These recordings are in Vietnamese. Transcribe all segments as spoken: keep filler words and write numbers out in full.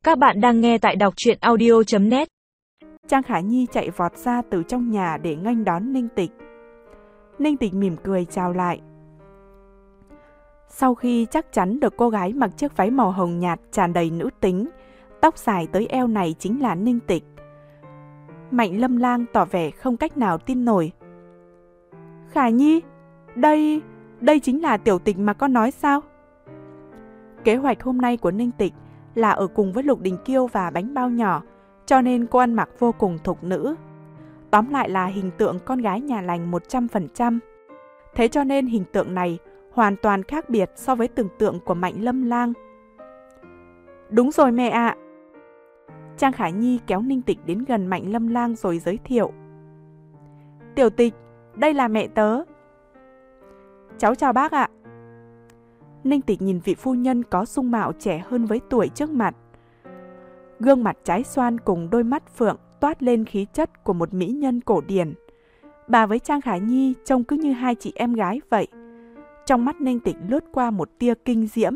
Các bạn đang nghe tại đọc truyện audio chấm net. Trang Khả Nhi chạy vọt ra từ trong nhà để nghênh đón Ninh Tịch. Ninh Tịch mỉm cười chào lại. Sau khi chắc chắn được cô gái mặc chiếc váy màu hồng nhạt tràn đầy nữ tính, tóc dài tới eo này chính là Ninh Tịch, Mạnh Lâm Lang tỏ vẻ không cách nào tin nổi. Khả Nhi, đây, đây chính là Tiểu Tịch mà con nói sao? Kế hoạch hôm nay của Ninh Tịch là ở cùng với Lục Đình Kiêu và bánh bao nhỏ, cho nên cô ăn mặc vô cùng thục nữ. Tóm lại là hình tượng con gái nhà lành một trăm phần trăm. Thế cho nên hình tượng này hoàn toàn khác biệt so với tưởng tượng của Mạnh Lâm Lang. Đúng rồi mẹ ạ. Trang Khả Nhi kéo Ninh Tịch đến gần Mạnh Lâm Lang rồi giới thiệu. Tiểu Tịch, đây là mẹ tớ. Cháu chào bác ạ. Ninh Tịch nhìn vị phu nhân có dung mạo trẻ hơn với tuổi trước mặt. Gương mặt trái xoan cùng đôi mắt phượng toát lên khí chất của một mỹ nhân cổ điển. Bà với Trang Khả Nhi trông cứ như hai chị em gái vậy. Trong mắt Ninh Tịch lướt qua một tia kinh diễm.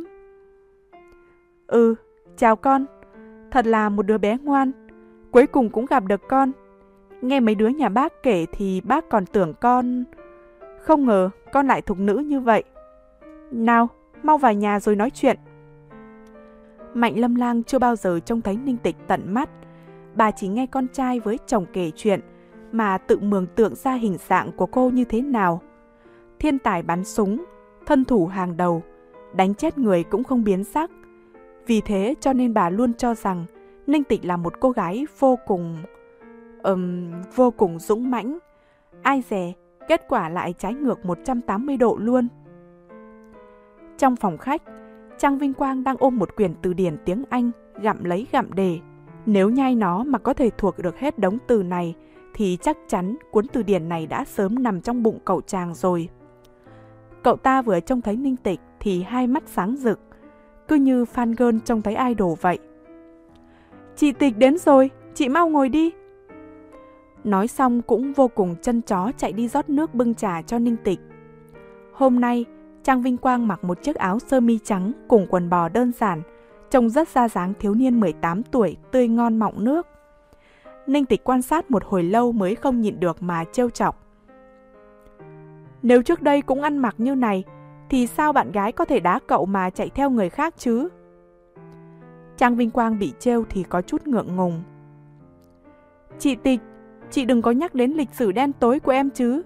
Ừ, chào con. Thật là một đứa bé ngoan. Cuối cùng cũng gặp được con. Nghe mấy đứa nhà bác kể thì bác còn tưởng con... Không ngờ con lại thục nữ như vậy. Nào, mau vào nhà rồi nói chuyện. Mạnh Lâm Lang chưa bao giờ trông thấy Ninh Tịch tận mắt. Bà chỉ nghe con trai với chồng kể chuyện mà tự mường tượng ra hình dạng của cô như thế nào. Thiên tài bắn súng, thân thủ hàng đầu, đánh chết người cũng không biến sắc. Vì thế cho nên bà luôn cho rằng Ninh Tịch là một cô gái vô cùng... Um, vô cùng dũng mãnh. Ai dè, kết quả lại trái ngược một trăm tám mươi độ luôn. Trong phòng khách, Trang Vinh Quang đang ôm một quyển từ điển tiếng Anh, gặm lấy gặm để. Nếu nhai nó mà có thể thuộc được hết đống từ này, thì chắc chắn cuốn từ điển này đã sớm nằm trong bụng cậu chàng rồi. Cậu ta vừa trông thấy Ninh Tịch thì hai mắt sáng rực, cứ như fan girl trông thấy idol vậy. Chị Tịch đến rồi, chị mau ngồi đi. Nói xong cũng vô cùng chân chó chạy đi rót nước bưng trà cho Ninh Tịch. Hôm nay, Trang Vinh Quang mặc một chiếc áo sơ mi trắng cùng quần bò đơn giản, trông rất ra dáng thiếu niên mười tám tuổi, tươi ngon mọng nước. Ninh Tịch quan sát một hồi lâu mới không nhịn được mà trêu chọc. Nếu trước đây cũng ăn mặc như này, thì sao bạn gái có thể đá cậu mà chạy theo người khác chứ? Trang Vinh Quang bị trêu thì có chút ngượng ngùng. Chị Tịch, chị đừng có nhắc đến lịch sử đen tối của em chứ.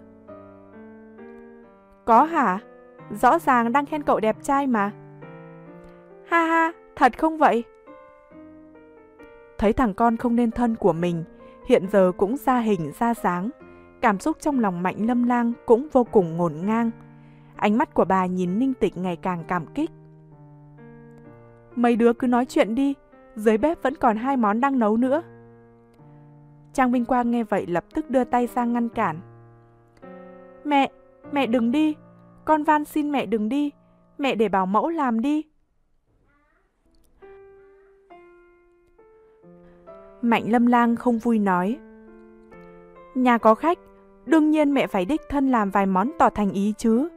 Có hả? Rõ ràng đang khen cậu đẹp trai mà. Ha ha, thật không vậy? Thấy thằng con không nên thân của mình hiện giờ cũng ra hình ra dáng, cảm xúc trong lòng Mạnh Lâm Lang cũng vô cùng ngổn ngang. Ánh mắt của bà nhìn Ninh Tịch ngày càng cảm kích. Mấy đứa cứ nói chuyện đi, dưới bếp vẫn còn hai món đang nấu nữa. Trang Vinh Quang nghe vậy lập tức đưa tay ra ngăn cản. Mẹ, mẹ đừng đi. Con van xin mẹ đừng đi. Mẹ để bảo mẫu làm đi. Mạnh Lâm Lang không vui nói. Nhà có khách, đương nhiên mẹ phải đích thân làm vài món tỏ thành ý chứ.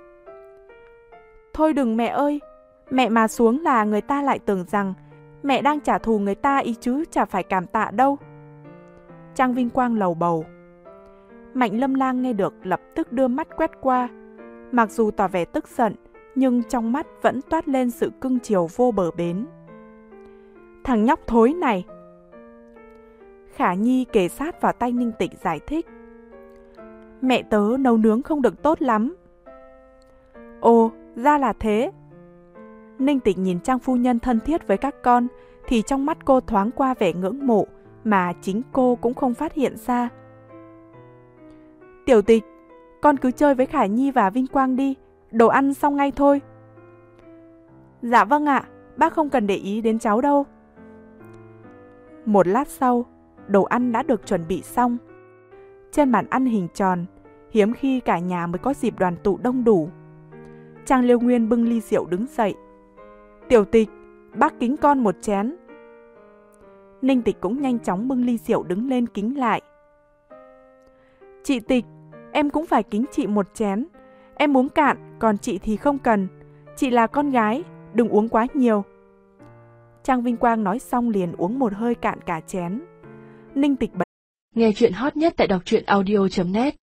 Thôi đừng mẹ ơi. Mẹ mà xuống là người ta lại tưởng rằng mẹ đang trả thù người ta ý chứ chả phải cảm tạ đâu. Trang Vinh Quang lầu bầu. Mạnh Lâm Lang nghe được lập tức đưa mắt quét qua. Mặc dù tỏ vẻ tức giận, nhưng trong mắt vẫn toát lên sự cưng chiều vô bờ bến. Thằng nhóc thối này. Khả Nhi kề sát vào tay Ninh Tịch giải thích. Mẹ tớ nấu nướng không được tốt lắm. Ồ, ra là thế. Ninh Tịch nhìn Trang phu nhân thân thiết với các con, thì trong mắt cô thoáng qua vẻ ngưỡng mộ, mà chính cô cũng không phát hiện ra. Tiểu Tịch, con cứ chơi với Khả Nhi và Vinh Quang đi, đồ ăn xong ngay thôi. Dạ vâng ạ, bác không cần để ý đến cháu đâu. Một lát sau, đồ ăn đã được chuẩn bị xong. Trên bàn ăn hình tròn, hiếm khi cả nhà mới có dịp đoàn tụ đông đủ. Trang Liêu Nguyên bưng ly rượu đứng dậy. Tiểu Tịch, bác kính con một chén. Ninh Tịch cũng nhanh chóng bưng ly rượu đứng lên kính lại. Chị Tịch, em cũng phải kính chị một chén. Em uống cạn, còn chị thì không cần. Chị là con gái, đừng uống quá nhiều. Trang Vinh Quang nói xong liền uống một hơi cạn cả chén. Ninh Tịch bật. Nghe chuyện hot nhất tại đọc truyện audio chấm net